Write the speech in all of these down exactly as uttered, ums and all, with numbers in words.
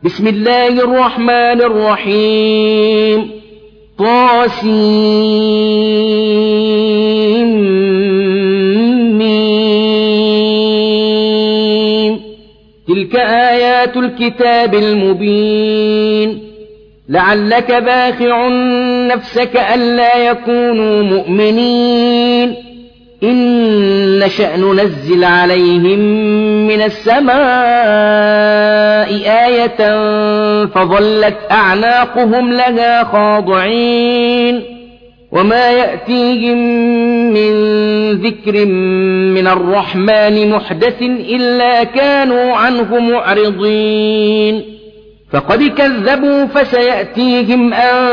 بسم الله الرحمن الرحيم طاسيم تلك آيات الكتاب المبين لعلك باخع نفسك ألا يكونوا مؤمنين إن نشأ ننزل عليهم من السماء آية فظلت أعناقهم لها خاضعين وما يأتيهم من ذكر من الرحمن محدث إلا كانوا عنه معرضين فقد كذبوا فسيأتيهم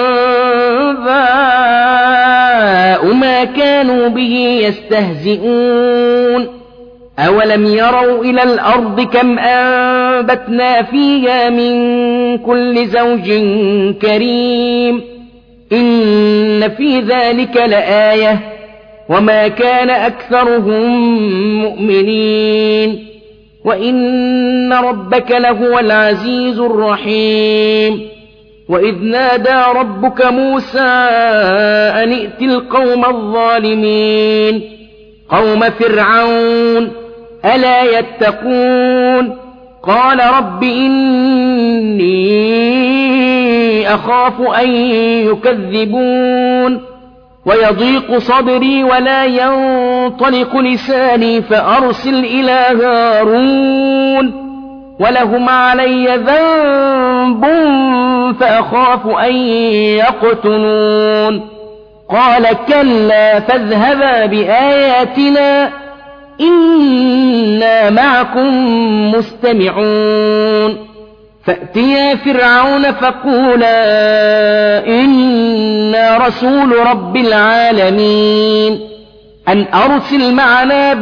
أنباء ما كانوا به يستهزئون أولم يروا إلى الأرض كم أنبتنا فيها من كل زوج كريم إن في ذلك لآية وما كان أكثرهم مؤمنين وإن ربك لهو العزيز الرحيم وإذ نادى ربك موسى أن ائت القوم الظالمين قوم فرعون ألا يتقون قال رب إني أخاف أن يكذبون ويضيق صدري ولا ينطلق لساني فأرسل إلى هارون ولهم علي ذنب فأخاف أن يقتلون قال كلا فاذهبا بآياتنا إنا معكم مستمعون فأتيا فرعون فقولا إنا رسول رب العالمين أن أرسل معنا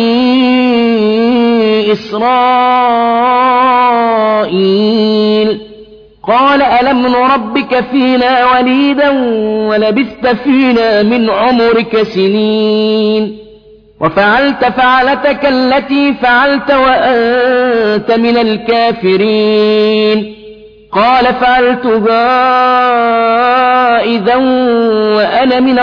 بني إسرائيل قال ألم نربك فينا وليدا ولبثت فينا من عمرك سنين وفعلت فعلتك التي فعلت وأنت من الكافرين قال فعلتها إذا وأنا من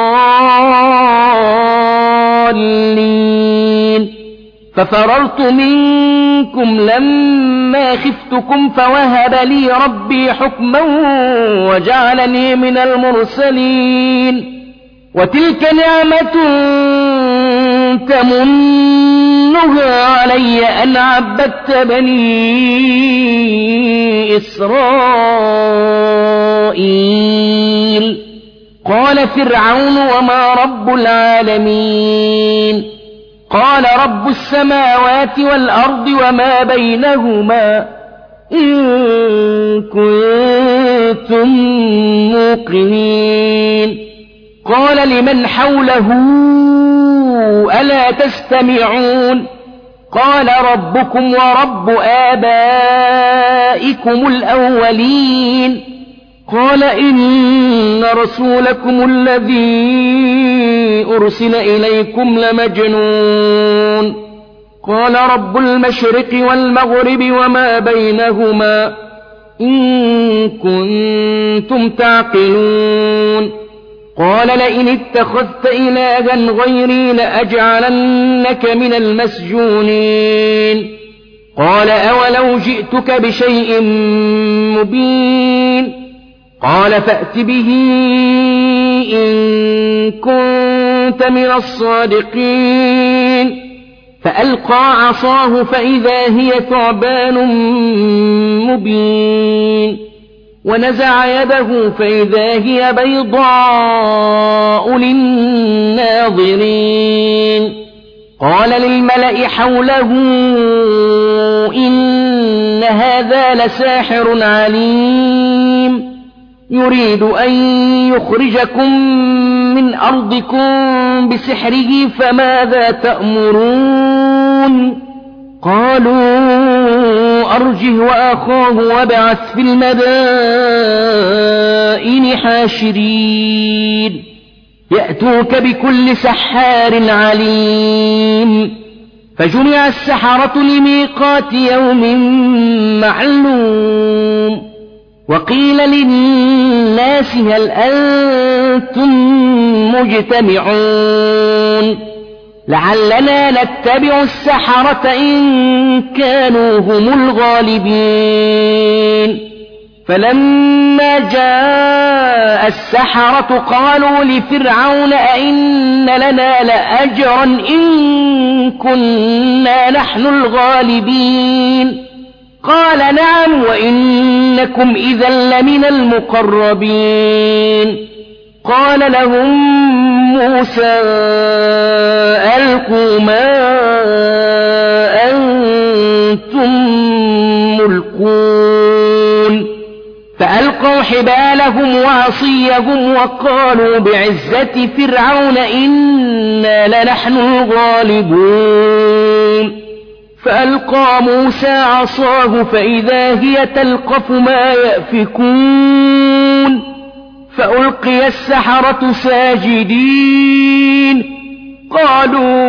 الضالين ففررت منكم لما خفتكم فوهب لي ربي حكما وجعلني من المرسلين وتلك نعمة تمنها علي أن عبدت بني إسرائيل قال فرعون وما رب العالمين قال رب السماوات والأرض وما بينهما إن كنتم موقنين قال لمن حوله ألا تستمعون قال ربكم ورب آبائكم الأولين قال إن رسولكم الذي أرسل إليكم لمجنون قال رب المشرق والمغرب وما بينهما إن كنتم تعقلون قال لئن اتخذت إلها غيري لأجعلنك من المسجونين قال أولو جئتك بشيء مبين قال فأت به إن كنت من الصادقين فألقى عصاه فإذا هي ثعبان مبين ونزع يده فإذا هي بيضاء للناظرين قال للملأ حوله إن هذا لساحر عليم يريد أن يخرجكم من أرضكم بسحره فماذا تأمرون قالوا أرجه وأخاه وابعث في المدائن حاشرين يأتوك بكل سحار عليم فجمع السحرة لميقات يوم معلوم وقيل للناس هل أنتم مجتمعون لعلنا نتبع السحرة إن كانوا هم الغالبين فلما جاء السحرة قالوا لفرعون أئن لنا لأجرا إن كنا نحن الغالبين قال نعم وإنكم إذا لمن المقربين قال لهم موسى ألقوا ما أنتم ملقون فألقوا حبالهم وعصيهم وقالوا بعزة فرعون إنا لنحن الغالبون فألقى موسى عصاه فإذا هي تلقف ما يأفكون فألقي السحرة ساجدين قالوا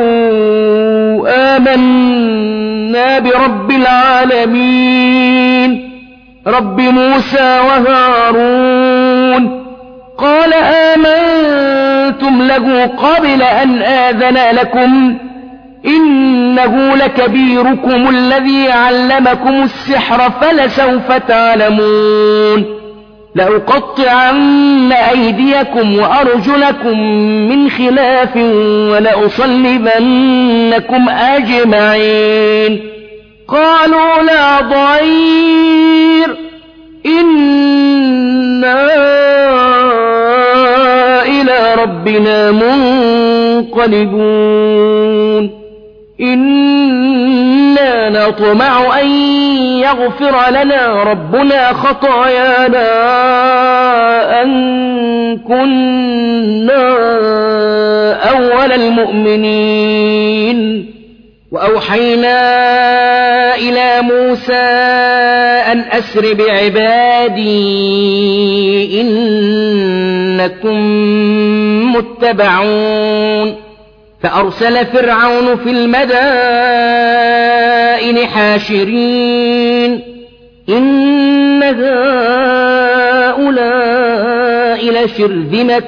آمنا برب العالمين رب موسى وهارون قال آمنتم له قبل أن آذن لكم إنه لكبيركم الذي علمكم السحر فلسوف تعلمون لأقطعن أيديكم وأرجلكم من خلاف ولأصلبنكم أجمعين قالوا لا ضير إنا إلى ربنا منقلبون إنا نطمع أن يغفر لنا ربنا خطايانا أن كنا أول المؤمنين وأوحينا إلى موسى أن أسر بعبادي إنكم متبعون فأرسل فرعون في المدائن حاشرين إن هؤلاء لشرذمة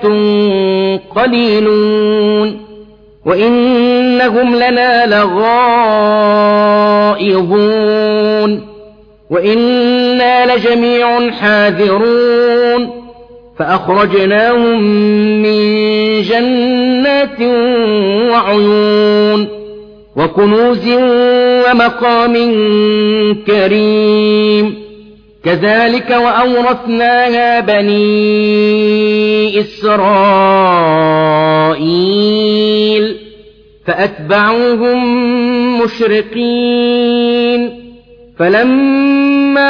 قليلون وإنهم لنا لغائظون وإنا لجميع حاذرون فأخرجناهم من جنات وعيون وكنوز ومقام كريم كذلك وأورثناها بني إسرائيل فأتبعوهم مشرقين فلما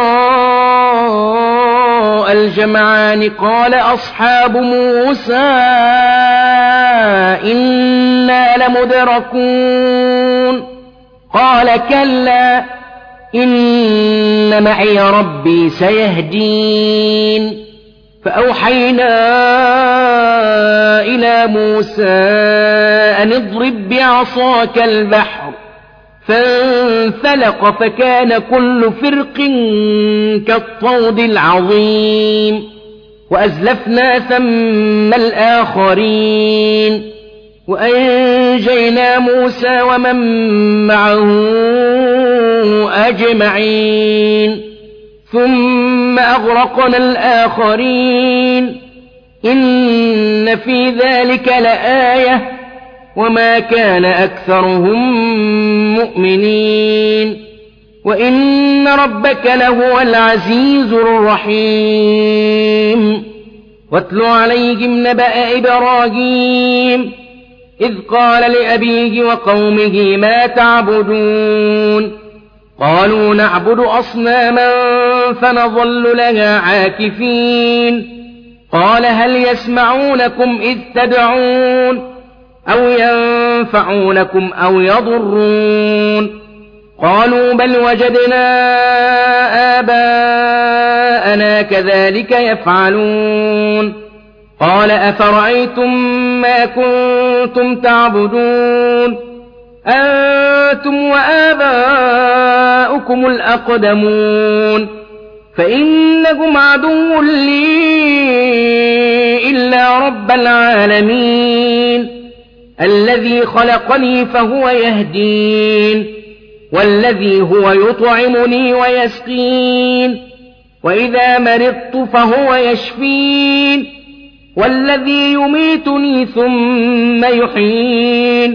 تراءى الجمعان قال أصحاب موسى إنا لمدركون قال كلا إن معي ربي سيهدين فأوحينا إلى موسى أن اضرب بعصاك البحر فانفلق فكان كل فرق كالطود العظيم وأزلفنا ثم الآخرين وأنجينا موسى ومن معه أجمعين ثم أغرقنا الآخرين إن في ذلك لآية وما كان أكثرهم مؤمنين وإن ربك لهو العزيز الرحيم واتل عليهم نبأ إبراهيم إذ قال لأبيه وقومه ما تعبدون قالوا نعبد أصناما فنظل لها عاكفين قال هل يسمعونكم إذ تدعون أو ينفعونكم أو يضرون قالوا بل وجدنا آباءنا كذلك يفعلون قال أفرأيتم ما كنتم تعبدون أنتم وآباؤكم الأقدمون فإنكم عدو لي إلا رب العالمين الذي خلقني فهو يهدين والذي هو يطعمني ويسقين وإذا مرضت فهو يشفين والذي يميتني ثم يحيين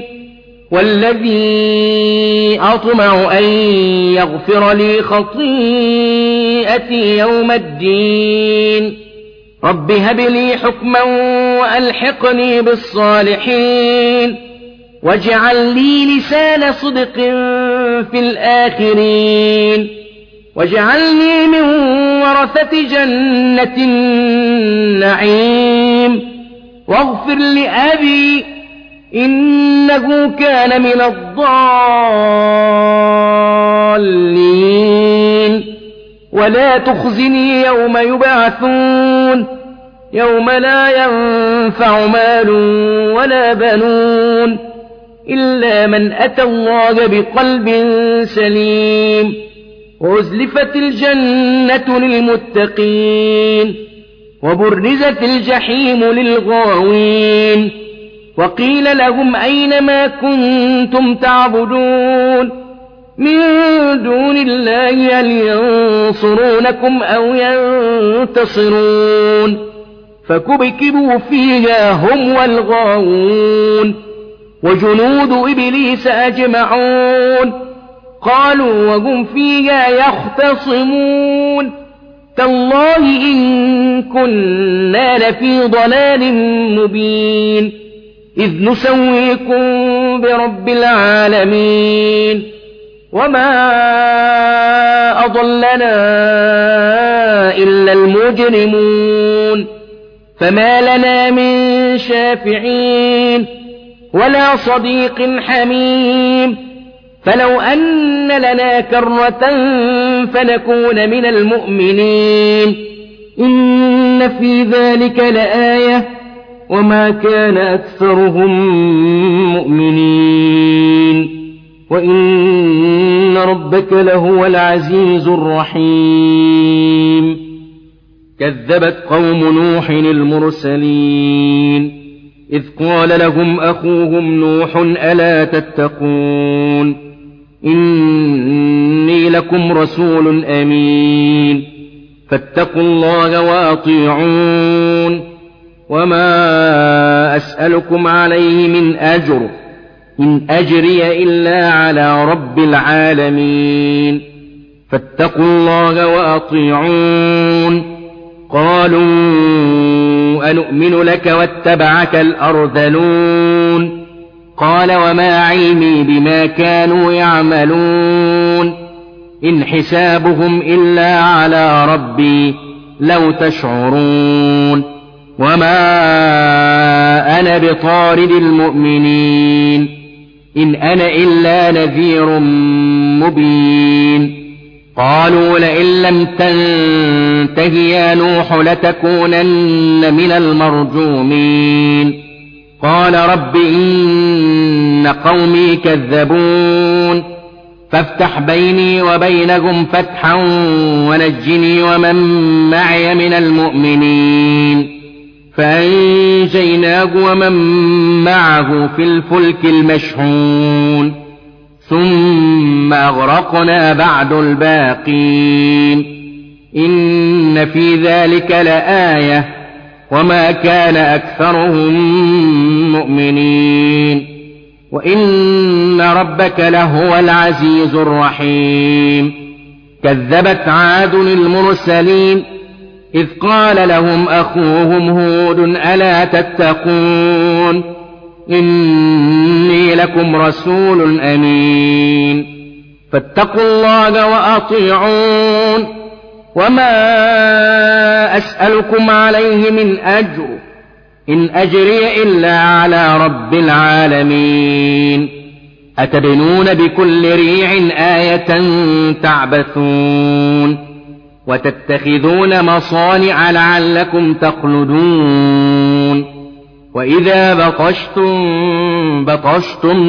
والذي أطمع أن يغفر لي خطيئتي يوم الدين رب هب لي حكما وألحقني بالصالحين واجعل لي لسان صدق في الآخرين واجعلني من ورثة جنة النعيم واغفر لأبي إنه كان من الضالين ولا تخزني يوم يبعثون يوم لا ينفع مال ولا بنون إلا من أتى الله بقلب سليم وأزلفت الجنة للمتقين وبرزت الجحيم للغاوين وقيل لهم أين ما كنتم تعبدون من دون الله هل ينصرونكم أو ينتصرون فكبكبوا فيها هم والغاوون وجنود إبليس أجمعون قالوا وهم فيها يختصمون تالله إن كنا لفي ضلال مبين إذ نسويكم برب العالمين وما أضلنا إلا المجرمون فما لنا من شافعين ولا صديق حميم فلو أن لنا كرة فنكون من المؤمنين إن في ذلك لآية وما كان أكثرهم مؤمنين وإن ربك لهو العزيز الرحيم كذبت قوم نوح المرسلين إذ قال لهم أخوهم نوح ألا تتقون إني لكم رسول أمين فاتقوا الله وأطيعون وما أسألكم عليه من أجر إن أجري إلا على رب العالمين فاتقوا الله وأطيعون قالوا أنؤمن لك واتبعك الأرذلون قال وما علمي بما كانوا يعملون إن حسابهم إلا على ربي لو تشعرون وما أنا بطارد المؤمنين إن أنا إلا نذير مبين قالوا لئن لم تنته يا نوح لتكونن من المرجومين قال رب إن قومي كذبون فافتح بيني وبينهم فتحا ونجني ومن معي من المؤمنين فأنجيناه ومن معه في الفلك المشحون ثم أغرقنا بعد الباقين إن في ذلك لآية وما كان أكثرهم مؤمنين وإن ربك لهو العزيز الرحيم كذبت عاد المرسلين إذ قال لهم أخوهم هود ألا تتقون إني لكم رسول أمين فاتقوا الله وأطيعون وما أسألكم عليه من أجر إن أجري إلا على رب العالمين أتبنون بكل ريع آية تعبثون وتتخذون مصانع لعلكم تخلدون وإذا بطشتم بطشتم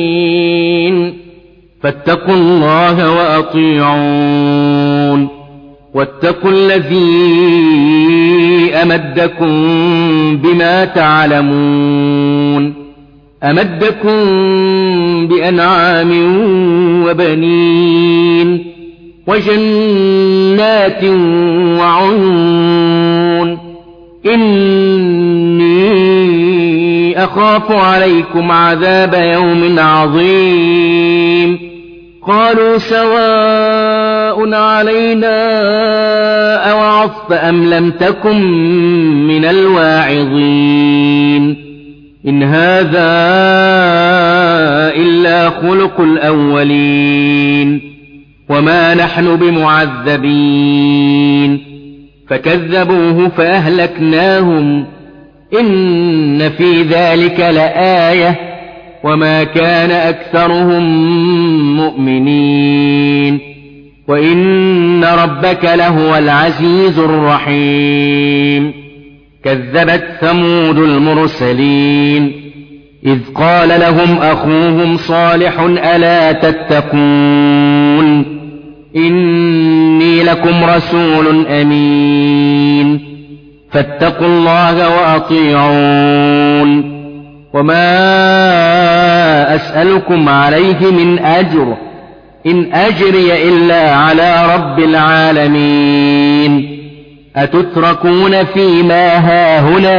جبارين فاتقوا الله وأطيعون واتقوا الذي أمدكم بما تعلمون أمدكم بأنعام وبنين وجنات وعيون إني أخاف عليكم عذاب يوم عظيم قالوا سواء علينا أوعظت أم لم تكن من الواعظين إن هذا إلا خلق الأولين وما نحن بمعذبين فكذبوه فأهلكناهم إن في ذلك لآية وما كان أكثرهم مؤمنين وإن ربك لهو العزيز الرحيم كذبت ثمود المرسلين إذ قال لهم أخوهم صالح ألا تتقون إني لكم رسول أمين فاتقوا الله وأطيعون وما أسألكم عليه من أجر إن أجري إلا على رب العالمين أتتركون فيما هاهنا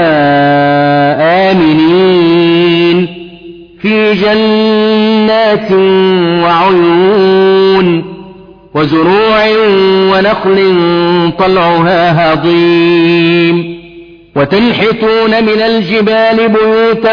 آمنين في جنات وعيون وزروع ونخل طلعها هضيم وتنحتون من الجبال بيوتا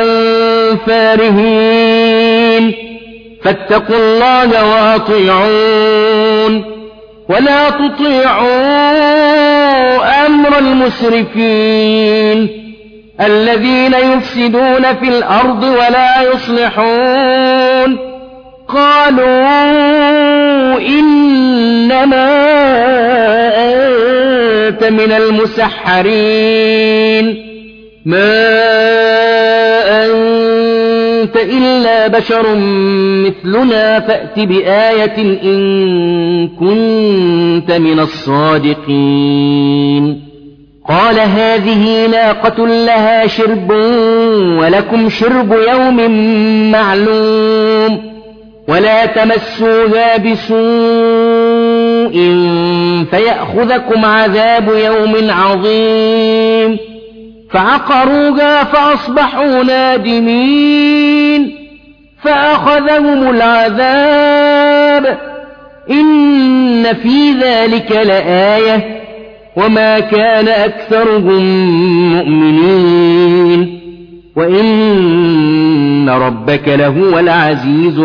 فارهين فاتقوا الله وأطيعون ولا تطيعوا أمر المسرفين الذين يفسدون في الأرض ولا يصلحون قالوا إنما أنت من المسحرين ما أنت إلا بشر مثلنا فأت بآية إن كنت من الصادقين قال هذه ناقة لها شرب ولكم شرب يوم معلوم ولا تمسوها بسوء فيأخذكم عذاب يوم عظيم فعقروها فأصبحوا نادمين فأخذهم العذاب إن في ذلك لآية وما كان أكثرهم مؤمنين وإن ربك لهو العزيز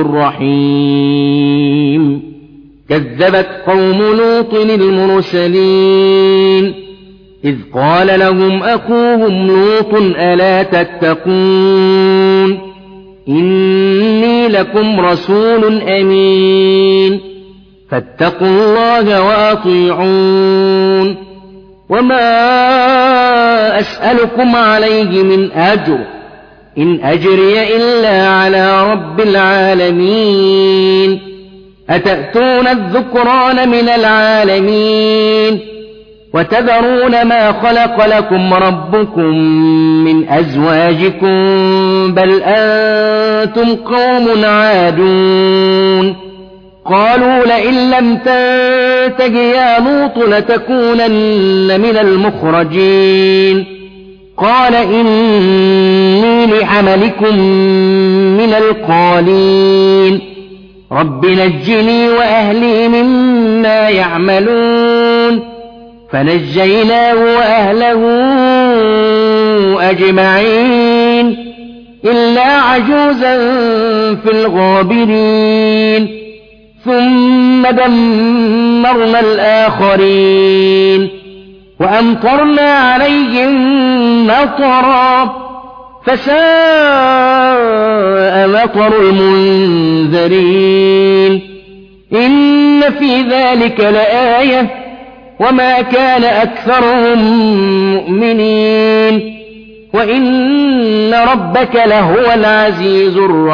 الرحيم كذبت قوم لوط المرسلين إذ قال لهم أخوهم لوط ألا تتقون إني لكم رسول أمين فاتقوا الله وأطيعون وما أسألكم عليه من أجر إن أجري إلا على رب العالمين أتأتون الذكران من العالمين وتذرون ما خلق لكم ربكم من أزواجكم بل أنتم قوم عادون قالوا لئن لم تنته يا لوط لتكونن من المخرجين قال إني لعملكم من القالين رب نجني وأهلي مما يعملون فنجيناه وأهله أجمعين إلا عجوزا في الغابرين ثم دمرنا الآخرين وأمطرنا عليهم مطرا فساء مطر المنذرين إن في ذلك لآية وما كان أكثرهم مؤمنين وإن ربك لهو العزيز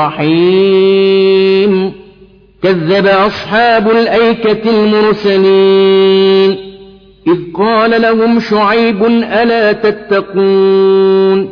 الرحيم كذب أصحاب الأيكة المرسلين قال لهم شعيب ألا تتقون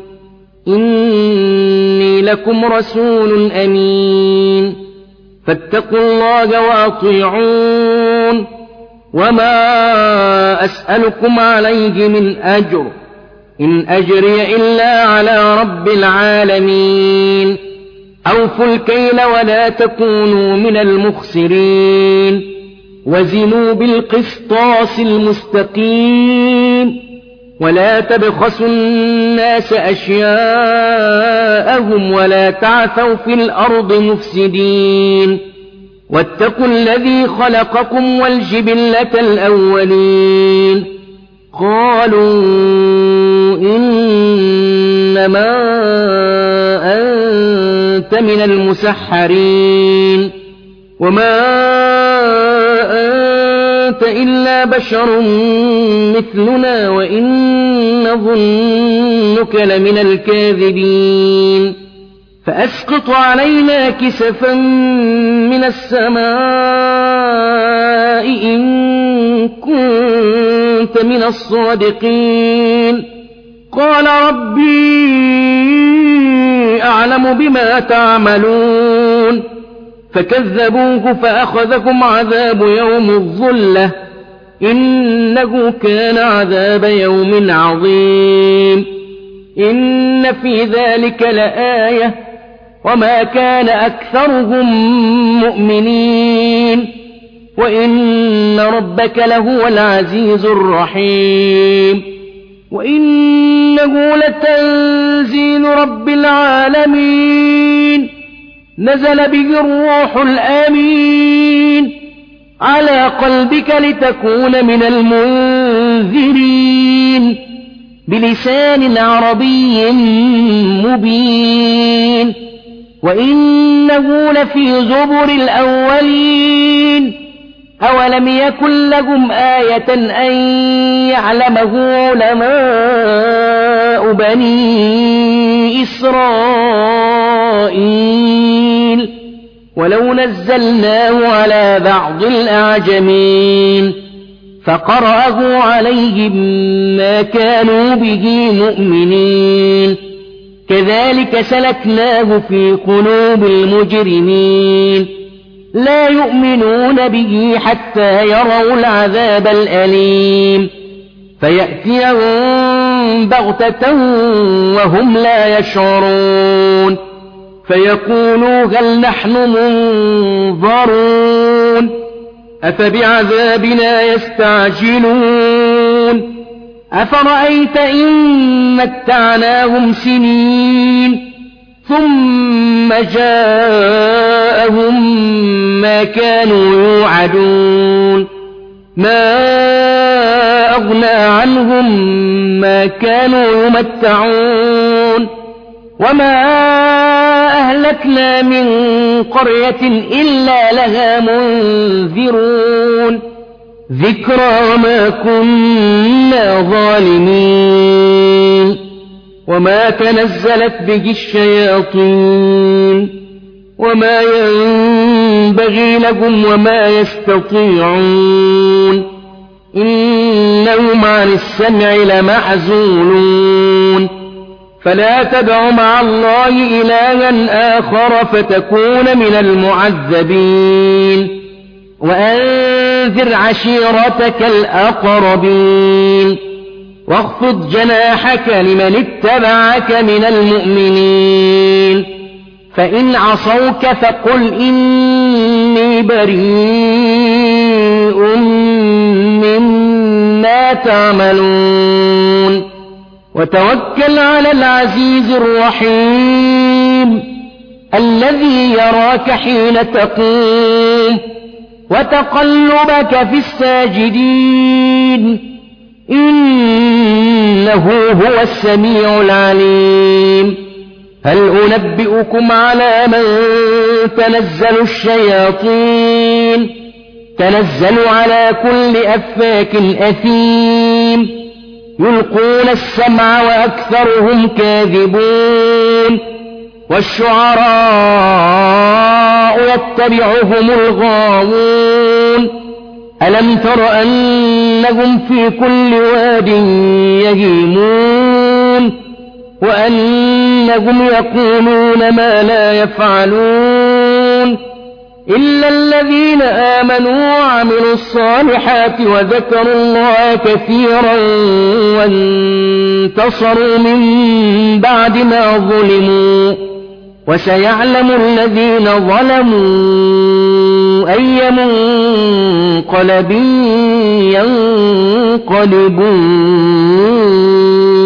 إني لكم رسول أمين فاتقوا الله وأطيعون وما أسألكم عليه من أجر إن أجري إلا على رب العالمين أوفوا الكيل ولا تكونوا من المخسرين وزنوا بالقسطاس المستقيم ولا تبخسوا الناس أشياءهم ولا تعثوا في الأرض مفسدين واتقوا الذي خلقكم والجبلة الأولين قالوا إنما أنت من المسحرين وما أنت إلا بشر مثلنا وإن نظنك لمن الكاذبين فأسقط علينا كسفا من السماء إن كنت من الصادقين قال ربي أعلم بما تعملون فكذبوه فأخذكم عذاب يوم الظلة إنه كان عذاب يوم عظيم إن في ذلك لآية وما كان أكثرهم مؤمنين وإن ربك لهو العزيز الرحيم وإنه لتنزيل رب العالمين نزل به الروح الأمين على قلبك لتكون من المنذرين بلسان عربي مبين وإنه لفي زبر الأولين أولم يكن لهم آية أن يعلمه علماء بني إسرائيل ولو نزلناه على بعض الأعجمين فقرأه عليهم ما كانوا به مؤمنين كذلك سلكناه في قلوب المجرمين لا يؤمنون به حتى يروا العذاب الأليم فيأتيهم بغتة وهم لا يشعرون فيقولوا هل نحن منظرون أفبعذابنا يستعجلون أفرأيت إن متعناهم سنين ثم جاءهم ما كانوا يوعدون ما أغنى عنهم ما كانوا يمتعون وما أهلكنا من قرية إلا لها منذرون ذكرى ما كنا ظالمين وما تنزلت به الشياطين وما ينبغي لهم وما يستطيعون إنهم عن السمع لمعزولون فلا تدع مع الله إلها آخر فتكون من المعذبين وأنذر عشيرتك الأقربين واخفض جناحك لمن اتبعك من المؤمنين فإن عصوك فقل إني بريء مما تعملون وتوكل على العزيز الرحيم الذي يراك حين تقوم وتقلبك في الساجدين إنه هو السميع العليم هل أنبئكم على من تنزل الشياطين تنزل على كل أفاك أثيم يلقون السمع وأكثرهم كاذبون والشعراء يتبعهم الغاوون ألم تر أن وأنهم في كل واد يهيمون وأنهم يقولون ما لا يفعلون إلا الذين آمنوا وعملوا الصالحات وذكروا الله كثيرا وانتصروا من بعد ما ظلموا وسيعلم الذين ظلموا أي منقلب ينقلبون